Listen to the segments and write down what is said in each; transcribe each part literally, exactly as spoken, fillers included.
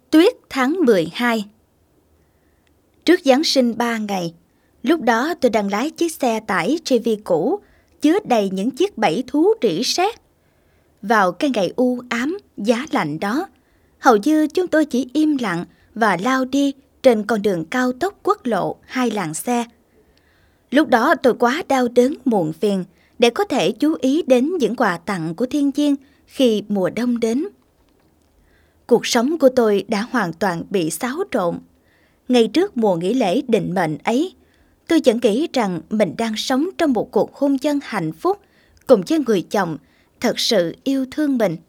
Tuyết tháng mười hai. Trước Giáng sinh ba ngày, lúc đó tôi đang lái chiếc xe tải Chevy cũ chứa đầy những chiếc bẫy thú rỉ sét. Vào cái ngày u ám, giá lạnh đó, hầu như chúng tôi chỉ im lặng và lao đi trên con đường cao tốc quốc lộ hai làn xe. Lúc đó tôi quá đau đớn muộn phiền để có thể chú ý đến những quà tặng của thiên nhiên khi mùa đông đến. Cuộc sống của tôi đã hoàn toàn bị xáo trộn. Ngay trước mùa nghỉ lễ định mệnh ấy, tôi vẫn nghĩ rằng mình đang sống trong một cuộc hôn nhân hạnh phúc cùng với người chồng thật sự yêu thương mình.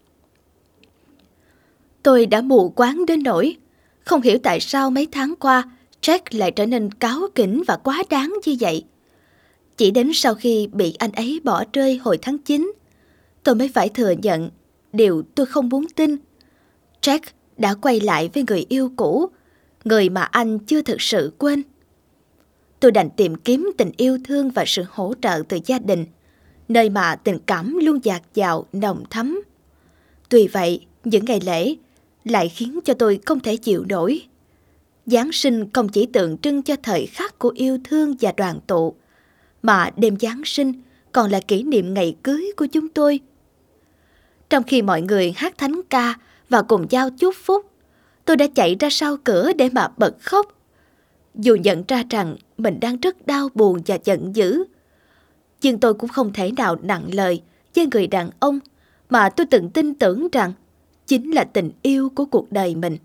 Tôi đã mù quáng đến nỗi không hiểu tại sao mấy tháng qua Jack lại trở nên cáu kỉnh và quá đáng như vậy. Chỉ đến sau khi bị anh ấy bỏ rơi hồi tháng chín, tôi mới phải thừa nhận điều tôi không muốn tin. Jack đã quay lại với người yêu cũ, người mà anh chưa thực sự quên. Tôi đành tìm kiếm tình yêu thương và sự hỗ trợ từ gia đình, nơi mà tình cảm luôn dạt dào nồng thắm. Tuy vậy, những ngày lễ lại khiến cho tôi không thể chịu nổi. Giáng sinh không chỉ tượng trưng cho thời khắc của yêu thương và đoàn tụ, mà đêm Giáng sinh còn là kỷ niệm ngày cưới của chúng tôi. Trong khi mọi người hát thánh ca và cùng giao chúc phúc, tôi đã chạy ra sau cửa để mà bật khóc. Dù nhận ra rằng mình đang rất đau buồn và giận dữ, nhưng tôi cũng không thể nào nặng lời với người đàn ông mà tôi từng tin tưởng rằng chính là tình yêu của cuộc đời mình.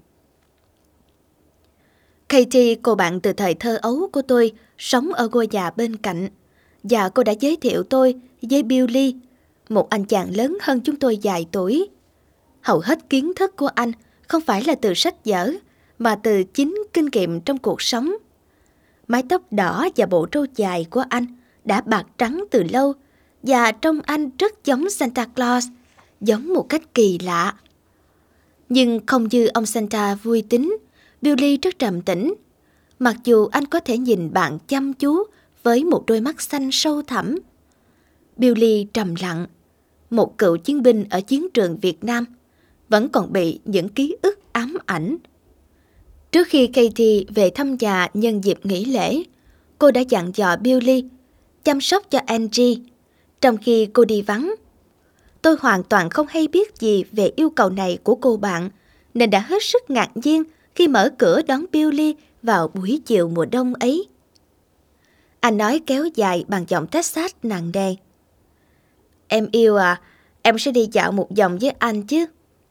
Katie, cô bạn từ thời thơ ấu của tôi, sống ở ngôi nhà bên cạnh, và cô đã giới thiệu tôi với Billy, một anh chàng lớn hơn chúng tôi vài tuổi. Hầu hết kiến thức của anh không phải là từ sách vở, mà từ chính kinh nghiệm trong cuộc sống. Mái tóc đỏ và bộ râu dài của anh đã bạc trắng từ lâu, và trông anh rất giống Santa Claus, giống một cách kỳ lạ. Nhưng không như ông Santa vui tính, Billy rất trầm tĩnh. Mặc dù anh có thể nhìn bạn chăm chú với một đôi mắt xanh sâu thẳm. Billy trầm lặng, một cựu chiến binh ở chiến trường Việt Nam, vẫn còn bị những ký ức ám ảnh. Trước khi Katie về thăm nhà nhân dịp nghỉ lễ, cô đã dặn dò Billy chăm sóc cho Angie trong khi cô đi vắng. Tôi hoàn toàn không hay biết gì về yêu cầu này của cô bạn, nên đã hết sức ngạc nhiên khi mở cửa đón Billy vào buổi chiều mùa đông ấy. Anh nói kéo dài bằng giọng Texas nặng nề. Em yêu à, em sẽ đi dạo một vòng với anh chứ.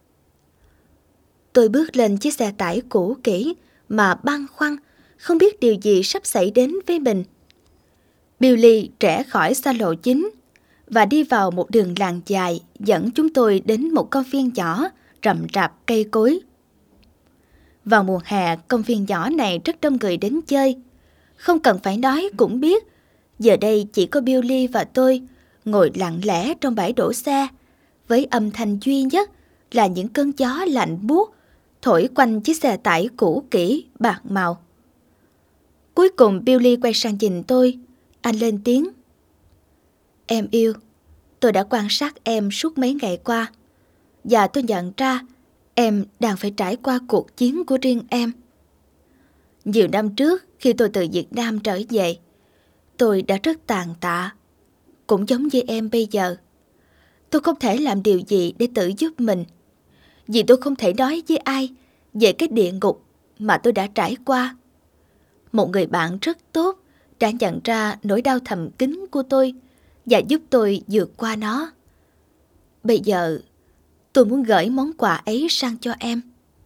Tôi bước lên chiếc xe tải cũ kỹ mà băn khoăn, không biết điều gì sắp xảy đến với mình. Billy rẽ khỏi xa lộ chính và đi vào một đường làng dài dẫn chúng tôi đến một công viên nhỏ rậm rạp cây cối. Vào mùa hè, công viên nhỏ này rất đông người đến chơi. Không cần phải nói cũng biết, giờ đây chỉ có Billy và tôi ngồi lặng lẽ trong bãi đổ xe, với âm thanh duy nhất là những cơn gió lạnh buốt thổi quanh chiếc xe tải cũ kỹ bạc màu. Cuối cùng Billy quay sang nhìn tôi, anh lên tiếng. Em yêu, tôi đã quan sát em suốt mấy ngày qua, và tôi nhận ra em đang phải trải qua cuộc chiến của riêng em. Nhiều năm trước, khi tôi từ Việt Nam trở về, tôi đã rất tàn tạ, cũng giống như em bây giờ. Tôi không thể làm điều gì để tự giúp mình, vì tôi không thể nói với ai về cái địa ngục mà tôi đã trải qua. Một người bạn rất tốt đã nhận ra nỗi đau thầm kín của tôi và giúp tôi vượt qua nó. Bây giờ, tôi muốn gửi món quà ấy sang cho em.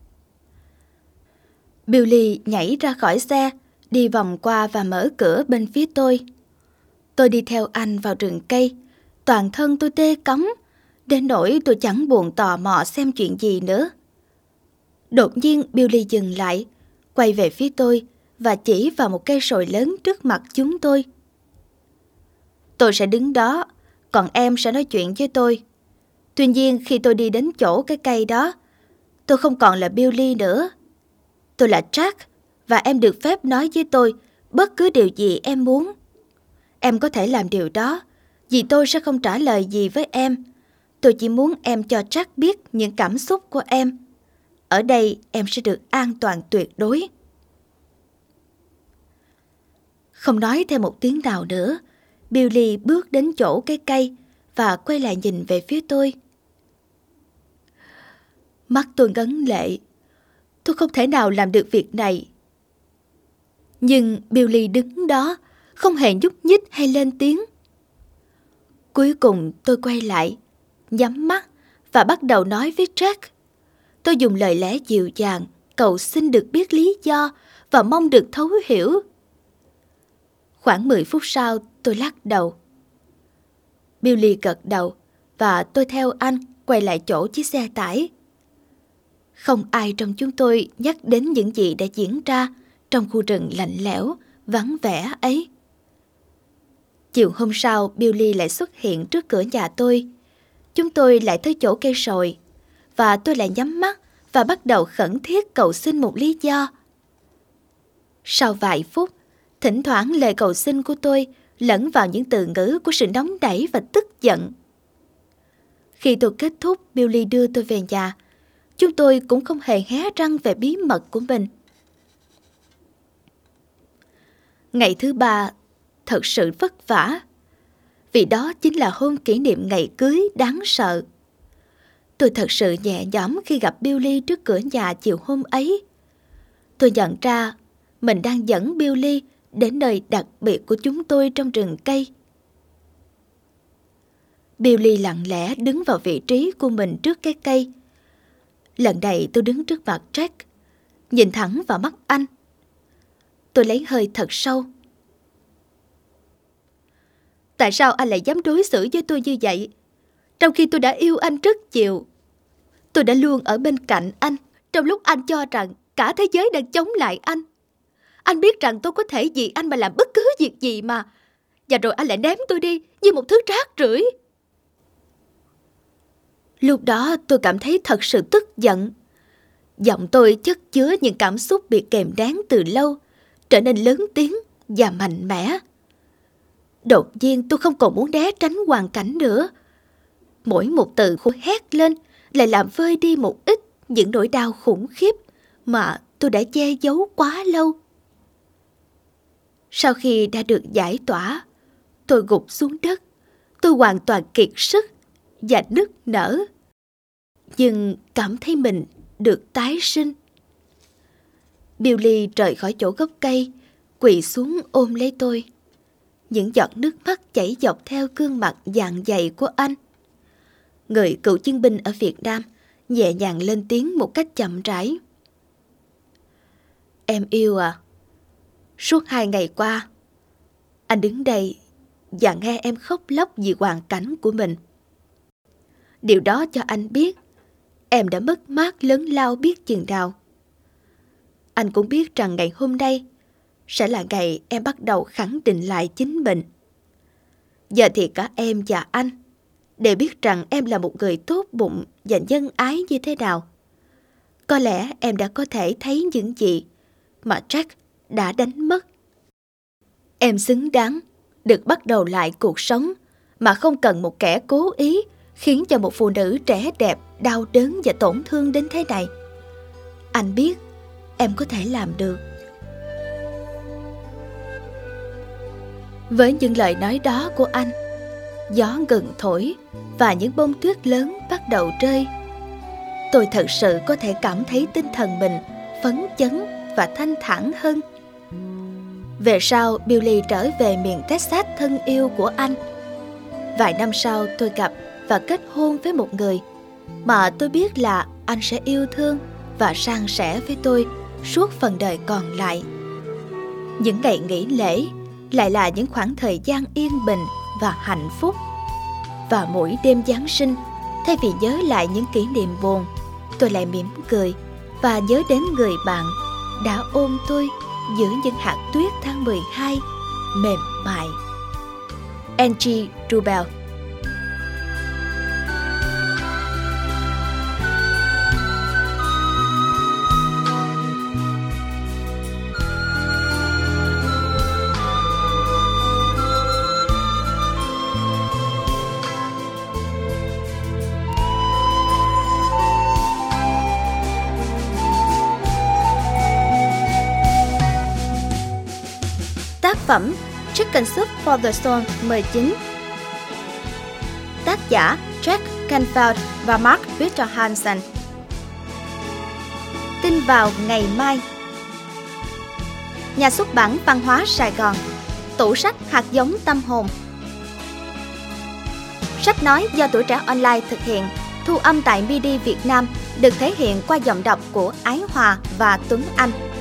Billy nhảy ra khỏi xe, đi vòng qua và mở cửa bên phía tôi. Tôi đi theo anh vào rừng cây, toàn thân tôi tê cóng, đến nỗi tôi chẳng buồn tò mò xem chuyện gì nữa. Đột nhiên Billy dừng lại, quay về phía tôi và chỉ vào một cây sồi lớn trước mặt chúng tôi. Tôi sẽ đứng đó, còn em sẽ nói chuyện với tôi. Tuy nhiên khi tôi đi đến chỗ cái cây đó, tôi không còn là Billy nữa. Tôi là Jack, và em được phép nói với tôi bất cứ điều gì em muốn. Em có thể làm điều đó, vì tôi sẽ không trả lời gì với em. Tôi chỉ muốn em cho Jack biết những cảm xúc của em. Ở đây em sẽ được an toàn tuyệt đối. Không nói thêm một tiếng nào nữa, Billy bước đến chỗ cái cây và quay lại nhìn về phía tôi. Mắt tôi ngấn lệ. Tôi không thể nào làm được việc này. Nhưng Billy đứng đó, không hề nhúc nhích hay lên tiếng. Cuối cùng tôi quay lại, nhắm mắt và bắt đầu nói với Jack. Tôi dùng lời lẽ dịu dàng, cầu xin được biết lý do và mong được thấu hiểu. Khoảng mười phút sau, tôi lắc đầu. Billy gật đầu và tôi theo anh quay lại chỗ chiếc xe tải. Không ai trong chúng tôi nhắc đến những gì đã diễn ra trong khu rừng lạnh lẽo, vắng vẻ ấy. Chiều hôm sau, Billy lại xuất hiện trước cửa nhà tôi. Chúng tôi lại tới chỗ cây sồi, và tôi lại nhắm mắt và bắt đầu khẩn thiết cầu xin một lý do. Sau vài phút, thỉnh thoảng lời cầu xin của tôi lẫn vào những từ ngữ của sự nóng nảy và tức giận. Khi tôi kết thúc, Billy đưa tôi về nhà. Chúng tôi cũng không hề hé răng về bí mật của mình. Ngày thứ ba thật sự vất vả, vì đó chính là hôm kỷ niệm ngày cưới đáng sợ. Tôi thật sự nhẹ nhõm khi gặp Billy trước cửa nhà chiều hôm ấy. Tôi nhận ra mình đang dẫn Billy đến nơi đặc biệt của chúng tôi trong rừng cây. Billy lặng lẽ đứng vào vị trí của mình trước cái cây. Lần này tôi đứng trước mặt Jack, nhìn thẳng vào mắt anh. Tôi lấy hơi thật sâu. Tại sao anh lại dám đối xử với tôi như vậy, trong khi tôi đã yêu anh rất nhiều? Tôi đã luôn ở bên cạnh anh trong lúc anh cho rằng cả thế giới đang chống lại anh. Anh biết rằng tôi có thể vì anh mà làm bất cứ việc gì mà. Và rồi anh lại ném tôi đi như một thứ rác rưởi. Lúc đó tôi cảm thấy thật sự tức giận. Giọng tôi chất chứa những cảm xúc bị kìm nén từ lâu, trở nên lớn tiếng và mạnh mẽ. Đột nhiên tôi không còn muốn né tránh hoàn cảnh nữa. Mỗi một từ tôi hét lên lại làm vơi đi một ít những nỗi đau khủng khiếp mà tôi đã che giấu quá lâu. Sau khi đã được giải tỏa, tôi gục xuống đất. Tôi hoàn toàn kiệt sức và nức nở, nhưng cảm thấy mình được tái sinh. Billy rời khỏi chỗ gốc cây, quỳ xuống ôm lấy tôi. Những giọt nước mắt chảy dọc theo gương mặt dạn dày của anh. Người cựu chiến binh ở Việt Nam nhẹ nhàng lên tiếng một cách chậm rãi. Em yêu à, suốt hai ngày qua, anh đứng đây và nghe em khóc lóc vì hoàn cảnh của mình. Điều đó cho anh biết em đã mất mát lớn lao biết chừng nào. Anh cũng biết rằng ngày hôm nay sẽ là ngày em bắt đầu khẳng định lại chính mình. Giờ thì cả em và anh đều biết rằng em là một người tốt bụng và nhân ái như thế nào. Có lẽ em đã có thể thấy những gì mà Jack đã đánh mất. Em xứng đáng được bắt đầu lại cuộc sống mà không cần một kẻ cố ý khiến cho một phụ nữ trẻ đẹp đau đớn và tổn thương đến thế này. Anh biết em có thể làm được. Với những lời nói đó của anh, gió ngừng thổi và những bông tuyết lớn bắt đầu rơi. Tôi thật sự có thể cảm thấy tinh thần mình phấn chấn và thanh thản hơn. Về sau, Billy trở về miền Texas thân yêu của anh. Vài năm sau, tôi gặp và kết hôn với một người mà tôi biết là anh sẽ yêu thương và san sẻ với tôi suốt phần đời còn lại. Những ngày nghỉ lễ lại là những khoảng thời gian yên bình và hạnh phúc. Và mỗi đêm Giáng sinh, thay vì nhớ lại những kỷ niệm buồn, tôi lại mỉm cười và nhớ đến người bạn đã ôm tôi giữa những hạt tuyết tháng mười hai mềm mại. Angie Rubel. phẩm Chicken Soup for the Soul mười chín. Tác giả Jack Canfield và Mark Victor Hansen. Tin vào ngày mai. Nhà xuất bản Văn hóa Sài Gòn. Tủ sách hạt giống tâm hồn. Sách nói do Tuổi Trẻ Online thực hiện, thu âm tại MIDI Việt Nam, được thể hiện qua giọng đọc của Ái Hòa và Tuấn Anh.